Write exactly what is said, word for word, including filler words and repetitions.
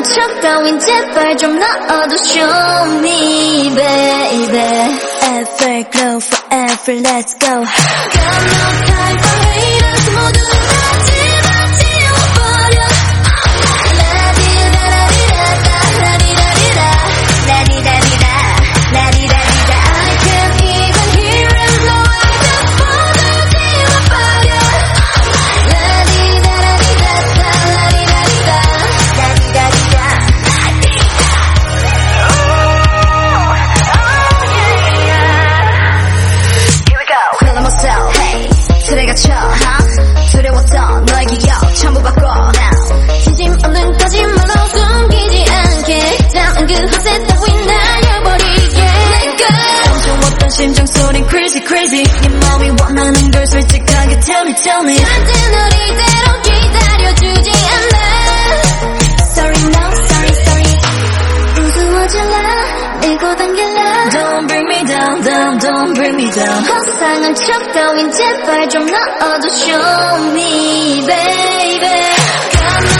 척 따윈 제발 좀 넣어도 show me baby. Everglow forever let's go. Got no time for haters 모두 다 집어치워버려. 라디라라리라다 라디라리라 라디라리라 라디라리라 I can't even hear him no I just 모두 지워버려. 라디라라리라다 라디라리라 라디라리라 틀에 갇혀 두려웠던 너의 기억 전부 바꿔 진심 없는 거짓말로 숨기지 않게 담은 그 허세 따윈 날려버리게 Let go 감정없던 심장 소린 crazy crazy 네 마음이 원하는 걸 솔직하게 tell me tell me 절대 널 이대로 기다려주지 않아 Sorry no sorry sorry 우스워질라 밀고 당길라 Don't bring me down down don't bring me down 허상한 척 따윈 제발 좀 넣어도 show me baby.